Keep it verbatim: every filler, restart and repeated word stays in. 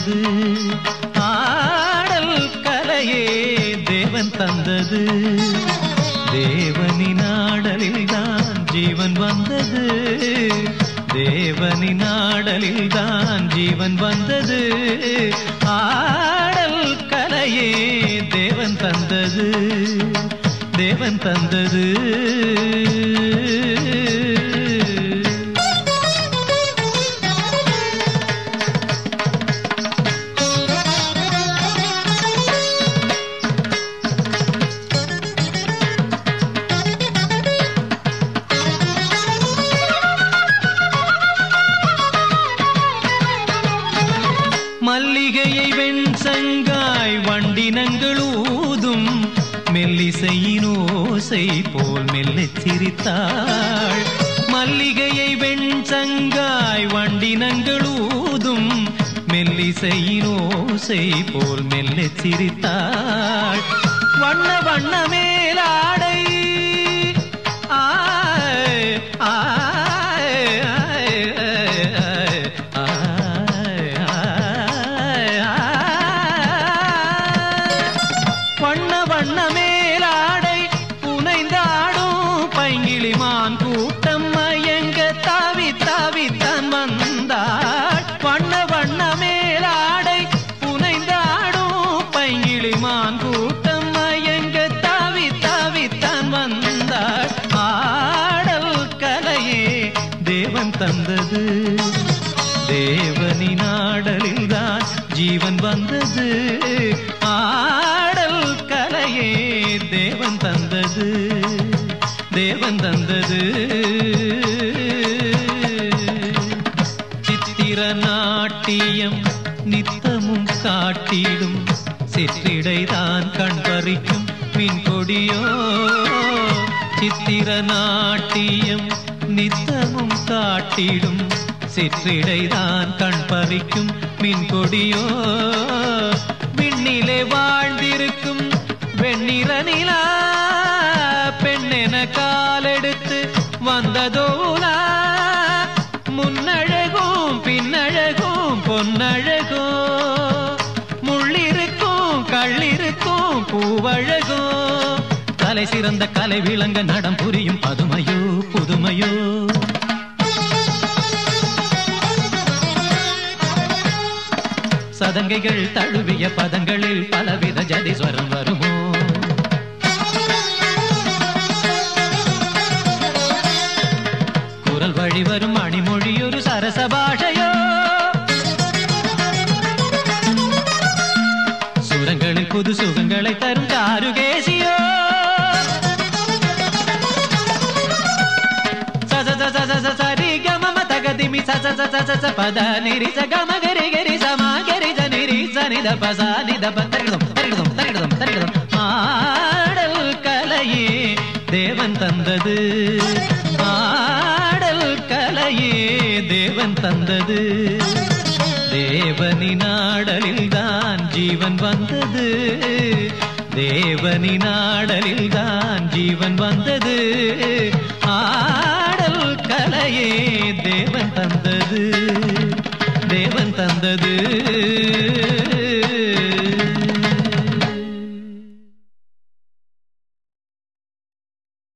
தந்தது, ஆடல் கலையே தேவன் தந்தது. தேவனின் ஆடலில் தான் ஜீவன் வந்தது, தேவனின் ஆடலில் தான் ஜீவன் வந்தது. ஆடல் கலையே தேவன் தந்தது, தேவன் தந்தது. மல்லிகையை வெண்சங்காய் வண்டினங்கள் ஊதும், மெல்லிசையின் ஓசை போல் மெல்லச் சிரித்தாள். மல்லிகையை வெண்சங்காய் வண்டினங்கள் ஊதும், மெல்லிசையின் ஓசை போல் மெல்லச் சிரித்தாள். வண்ண வண்ண மேலாடை ஆய் ஆய் வண்ண வண்ண மேலாடை புனைந்தாடும் பைங்கிளிமான் கூட்டம் மயங்க தாவி தாவி தான் வந்தாள். வண்ண வண்ண மேலாடை புனைந்தாடும் பைங்கிளிமான் கூட்டம் மயங்க தாவி தாவி தான் வந்தாள். ஆடல் கலையே தேவன் தந்தது, தேவனின் ஆடலில் தான் ஜீவன் வந்தது. ஆடல் கலையே தேவன் தந்தது, தேவன் தந்தது. சித்திர நாட்டியம் நித்தமும் காட்டிடும், சிற்றிடைதான் கண் பறிக்கும் மின் கொடியோ. சித்திர நாட்டியம் நித்தமும் காட்டிடும், சிற்றிடைதான் கண் பறிக்கும் மின் கொடியோ. விண்ணிலே வாழ்ந்திருக்கும் வெண்ணிற நிலா, பெண்ணென காலெடுத்து வந்ததோலா. முன்னழகும் பின்னழகும் பொன்னழகோ, முள்ளிருக்கும் கள்ளிருக்கும் பூவழகோ. தலை சிறந்த கலை விளங்க நடம் புரியும் பதுமையோ புதுமையோ. சதங்கைகள் தழுவிய பதங்களில் பலவித ஜதிஸ்வரம் வருமோ. குரல் வழி வரும் மணிமொழி ஒரு சரச பாஷையோ. சுரங்களில் புது சுகங்களை தரும் காருகேசியோ. சரி கம தகதிமி ச பத நிரி ச கம கரி கரி சமா கரி ஜ நிரி ச நித பச நித ப தரிடம் தரிடம் தரிடம் தரிடம். ஆடல் கலையே தேவன் தந்தது, ஆடல் கலையே தேவன் தந்தது. தேவனின் ஆடலில் தான் ஜீவன் வந்தது, தேவனின் ஆடலில் தான் ஜீவன் வந்தது. ஆடல் கலையே தேவன் தந்தது, தேவன் தந்தது.